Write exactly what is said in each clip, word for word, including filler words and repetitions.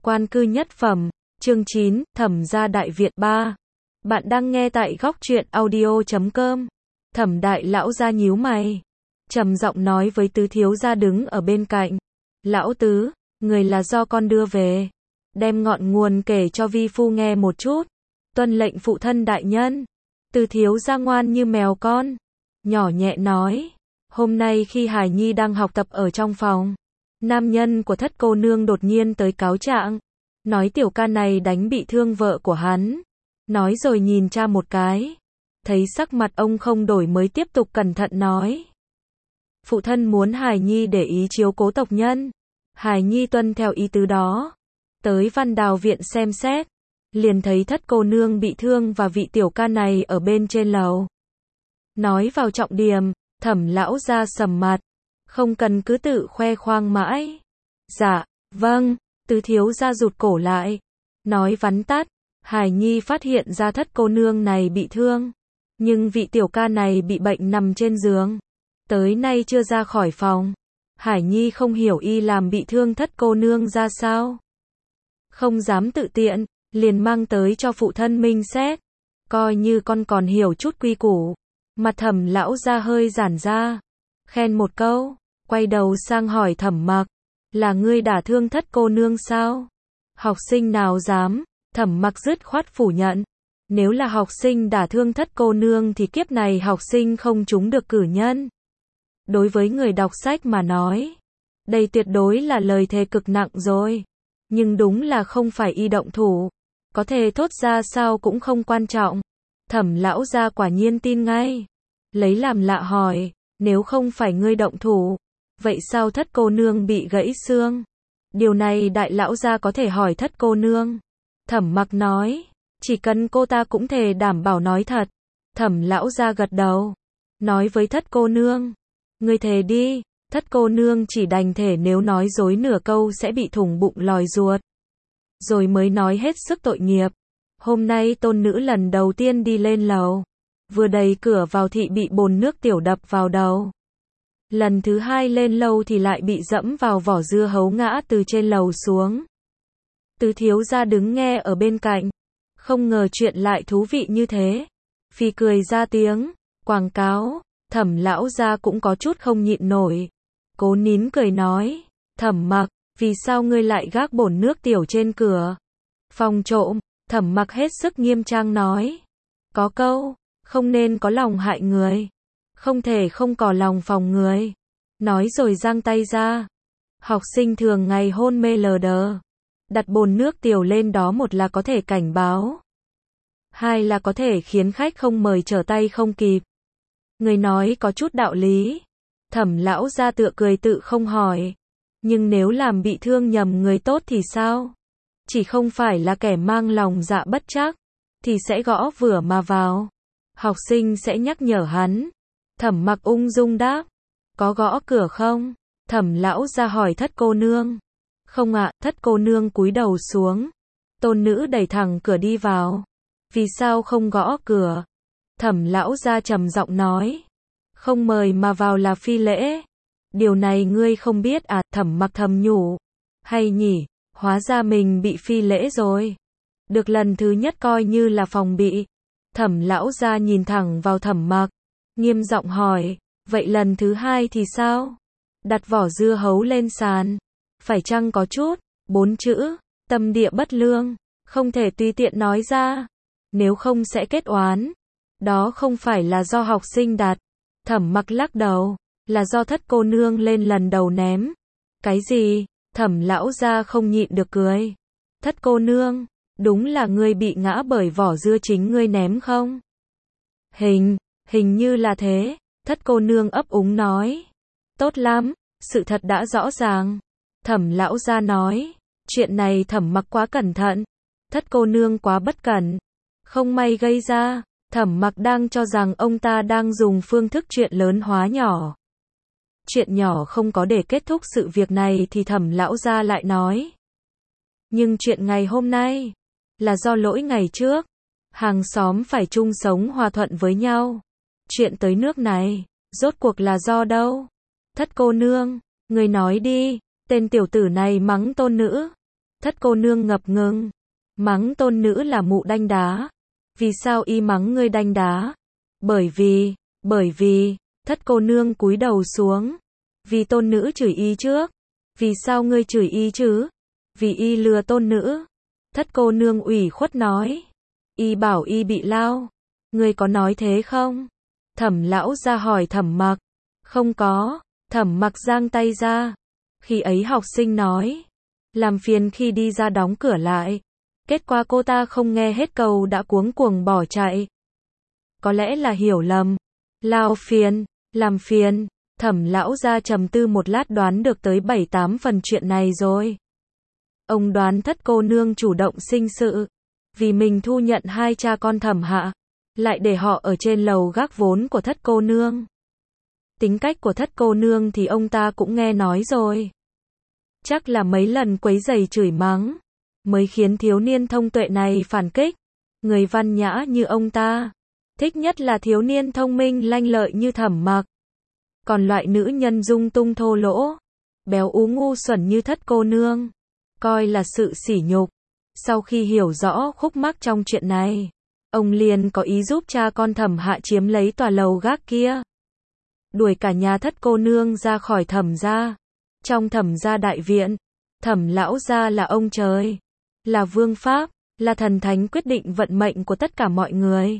Quan cư nhất phẩm, chương chín, Thẩm gia đại viện ba. Bạn đang nghe tại góc truyện audio chấm com. Thẩm đại lão gia nhíu mày, trầm giọng nói với tứ thiếu gia đứng ở bên cạnh. Lão tứ, người là do con đưa về. Đem ngọn nguồn kể cho vi phu nghe một chút. Tuân lệnh phụ thân đại nhân. Tứ thiếu gia ngoan như mèo con. Nhỏ nhẹ nói. Hôm nay khi Hải Nhi đang học tập ở trong phòng, nam nhân của thất cô nương đột nhiên tới cáo trạng, nói tiểu ca này đánh bị thương vợ của hắn. Nói rồi nhìn cha một cái, thấy sắc mặt ông không đổi mới tiếp tục cẩn thận nói. Phụ thân muốn Hải Nhi để ý chiếu cố tộc nhân. Hải Nhi tuân theo ý tứ đó, tới Văn Đào viện xem xét, liền thấy thất cô nương bị thương và vị tiểu ca này ở bên trên lầu. Nói vào trọng điểm, Thẩm lão gia sầm mặt, không cần cứ tự khoe khoang mãi. Dạ, vâng, tứ thiếu gia rụt cổ lại, nói vắn tắt. Hải Nhi phát hiện ra thất cô nương này bị thương, nhưng vị tiểu ca này bị bệnh nằm trên giường, tới nay chưa ra khỏi phòng. Hải Nhi không hiểu y làm bị thương thất cô nương ra sao, không dám tự tiện, liền mang tới cho phụ thân minh xét, coi như con còn hiểu chút quy củ. Mặt Thẩm lão gia hơi giãn ra, khen một câu, quay đầu sang hỏi Thẩm Mặc, là ngươi đả thương thất cô nương sao? Học sinh nào dám? Thẩm Mặc dứt khoát phủ nhận, nếu là học sinh đả thương thất cô nương thì kiếp này học sinh không trúng được cử nhân. Đối với người đọc sách mà nói, đây tuyệt đối là lời thề cực nặng rồi, nhưng đúng là không phải y động thủ, có thể thốt ra sao cũng không quan trọng. Thẩm lão gia quả nhiên tin ngay, lấy làm lạ hỏi, nếu không phải ngươi động thủ, vậy sao thất cô nương bị gãy xương? Điều này đại lão gia có thể hỏi thất cô nương. Thẩm Mặc nói, chỉ cần cô ta cũng thể đảm bảo nói thật. Thẩm lão gia gật đầu, nói với thất cô nương, ngươi thề đi. Thất cô nương chỉ đành thể nếu nói dối nửa câu sẽ bị thủng bụng lòi ruột. Rồi mới nói hết sức tội nghiệp. Hôm nay tôn nữ lần đầu tiên đi lên lầu, vừa đẩy cửa vào thị bị bồn nước tiểu đập vào đầu. Lần thứ hai lên lầu thì lại bị dẫm vào vỏ dưa hấu ngã từ trên lầu xuống. Tứ thiếu gia đứng nghe ở bên cạnh, không ngờ chuyện lại thú vị như thế, phì cười ra tiếng. Quảng cáo. Thẩm lão gia cũng có chút không nhịn nổi, cố nín cười nói, Thẩm Mặc, vì sao ngươi lại gác bồn nước tiểu trên cửa phòng trộm? Thẩm Mặc hết sức nghiêm trang nói, có câu, không nên có lòng hại người, không thể không có lòng phòng người. Nói rồi giang tay ra. Học sinh thường ngày hôn mê lờ đờ, đặt bồn nước tiểu lên đó, một là có thể cảnh báo, hai là có thể khiến khách không mời trở tay không kịp. Người nói có chút đạo lý. Thẩm lão gia tựa cười tự không hỏi, nhưng nếu làm bị thương nhầm người tốt thì sao? Chỉ không phải là kẻ mang lòng dạ bất trắc, thì sẽ gõ vừa mà vào. Học sinh sẽ nhắc nhở hắn. Thẩm Mặc ung dung đáp, có gõ cửa không? Thẩm lão gia hỏi thất cô nương. Không ạ. Thất cô nương cúi đầu xuống. Tôn nữ đẩy thẳng cửa đi vào. Vì sao không gõ cửa? Thẩm lão gia trầm giọng nói, không mời mà vào là phi lễ. Điều này ngươi không biết à? Thẩm Mặc thầm nhủ, hay nhỉ, hóa ra mình bị phi lễ rồi. Được lần thứ nhất coi như là phòng bị. Thẩm lão gia nhìn thẳng vào Thẩm Mặc, nghiêm giọng hỏi, vậy lần thứ hai thì sao? Đặt vỏ dưa hấu lên sàn, phải chăng có chút, bốn chữ, tâm địa bất lương, không thể tùy tiện nói ra, nếu không sẽ kết oán. Đó không phải là do học sinh đặt. Thẩm Mặc lắc đầu, là do thất cô nương lên lần đầu ném. Cái gì? Thẩm lão gia không nhịn được cười. Thất cô nương, đúng là ngươi bị ngã bởi vỏ dưa chính ngươi ném không? Hình, hình như là thế. Thất cô nương ấp úng nói. Tốt lắm, sự thật đã rõ ràng. Thẩm lão gia nói, chuyện này Thẩm Mặc quá cẩn thận. Thất cô nương quá bất cẩn, không may gây ra. Thẩm Mặc đang cho rằng ông ta đang dùng phương thức chuyện lớn hóa nhỏ. Chuyện nhỏ không có để kết thúc sự việc này thì Thẩm lão gia lại nói, nhưng chuyện ngày hôm nay là do lỗi ngày trước. Hàng xóm phải chung sống hòa thuận với nhau. Chuyện tới nước này, rốt cuộc là do đâu? Thất cô nương, người nói đi. Tên tiểu tử này mắng tôn nữ. Thất cô nương ngập ngừng, mắng tôn nữ là mụ đanh đá. Vì sao y mắng ngươi đanh đá? Bởi vì, bởi vì, thất cô nương cúi đầu xuống. Vì tôn nữ chửi y trước. Vì sao ngươi chửi y chứ? Vì y lừa tôn nữ. Thất cô nương ủy khuất nói. Y bảo y bị lao. Ngươi có nói thế không? Thẩm lão ra hỏi Thẩm Mặc. Không có. Thẩm Mặc giang tay ra. Khi ấy học sinh nói. Làm phiền khi đi ra đóng cửa lại. Kết quả cô ta không nghe hết câu đã cuống cuồng bỏ chạy. Có lẽ là hiểu lầm. Lao phiền, làm phiền. Thẩm lão ra trầm tư một lát đoán được tới bảy tám phần chuyện này rồi. Ông đoán thất cô nương chủ động sinh sự. Vì mình thu nhận hai cha con Thẩm Hạ. Lại để họ ở trên lầu gác vốn của thất cô nương. Tính cách của thất cô nương thì ông ta cũng nghe nói rồi. Chắc là mấy lần quấy giày chửi mắng. Mới khiến thiếu niên thông tuệ này phản kích. Người văn nhã như ông ta. Thích nhất là thiếu niên thông minh lanh lợi như Thẩm Mặc. Còn loại nữ nhân dung tung thô lỗ, béo ú ngu xuẩn như thất cô nương, coi là sự sỉ nhục. Sau khi hiểu rõ khúc mắc trong chuyện này, ông liền có ý giúp cha con Thẩm Hạ chiếm lấy tòa lầu gác kia. Đuổi cả nhà thất cô nương ra khỏi Thẩm gia. Trong Thẩm gia đại viện, Thẩm lão gia là ông trời, là vương pháp, là thần thánh quyết định vận mệnh của tất cả mọi người.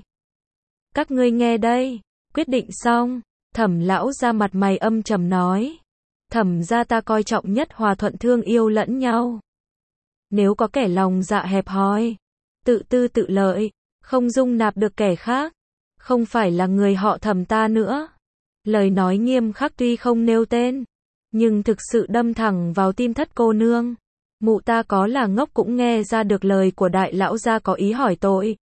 Các ngươi nghe đây, quyết định xong, Thẩm lão ra mặt mày âm trầm nói. Thẩm gia ta coi trọng nhất hòa thuận thương yêu lẫn nhau. Nếu có kẻ lòng dạ hẹp hòi, tự tư tự lợi, không dung nạp được kẻ khác, không phải là người họ Thẩm ta nữa. Lời nói nghiêm khắc tuy không nêu tên, nhưng thực sự đâm thẳng vào tim thất cô nương. Mụ ta có là ngốc cũng nghe ra được lời của đại lão gia có ý hỏi tội.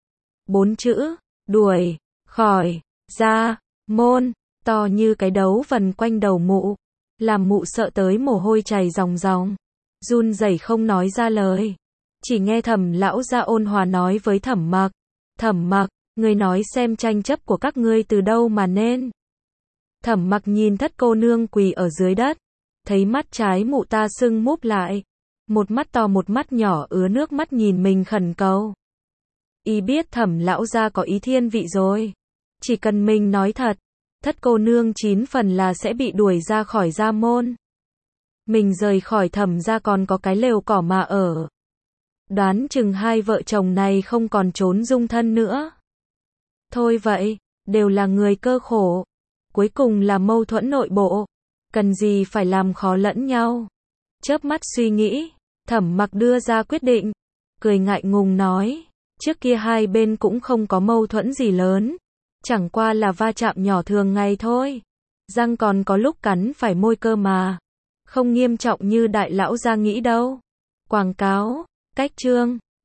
Bốn chữ, đuổi, khỏi, ra, môn, to như cái đấu vần quanh đầu mụ, làm mụ sợ tới mồ hôi chảy ròng ròng, run rẩy không nói ra lời. Chỉ nghe Thẩm lão gia ôn hòa nói với Thẩm Mặc. Thẩm Mặc, ngươi nói xem tranh chấp của các ngươi từ đâu mà nên. Thẩm Mặc nhìn thất cô nương quỳ ở dưới đất, thấy mắt trái mụ ta sưng múp lại. Một mắt to một mắt nhỏ ứa nước mắt nhìn mình khẩn cầu. Y biết Thẩm lão gia có ý thiên vị rồi. Chỉ cần mình nói thật, thất cô nương chín phần là sẽ bị đuổi ra khỏi gia môn. Mình rời khỏi Thẩm gia còn có cái lều cỏ mà ở. Đoán chừng hai vợ chồng này không còn trốn dung thân nữa. Thôi vậy, đều là người cơ khổ. Cuối cùng là mâu thuẫn nội bộ. Cần gì phải làm khó lẫn nhau. Chớp mắt suy nghĩ, Thẩm Mặc đưa ra quyết định. Cười ngại ngùng nói. Trước kia hai bên cũng không có mâu thuẫn gì lớn. Chẳng qua là va chạm nhỏ thường ngày thôi. Răng còn có lúc cắn phải môi cơ mà. Không nghiêm trọng như đại lão gia nghĩ đâu. Quảng cáo, cách chương.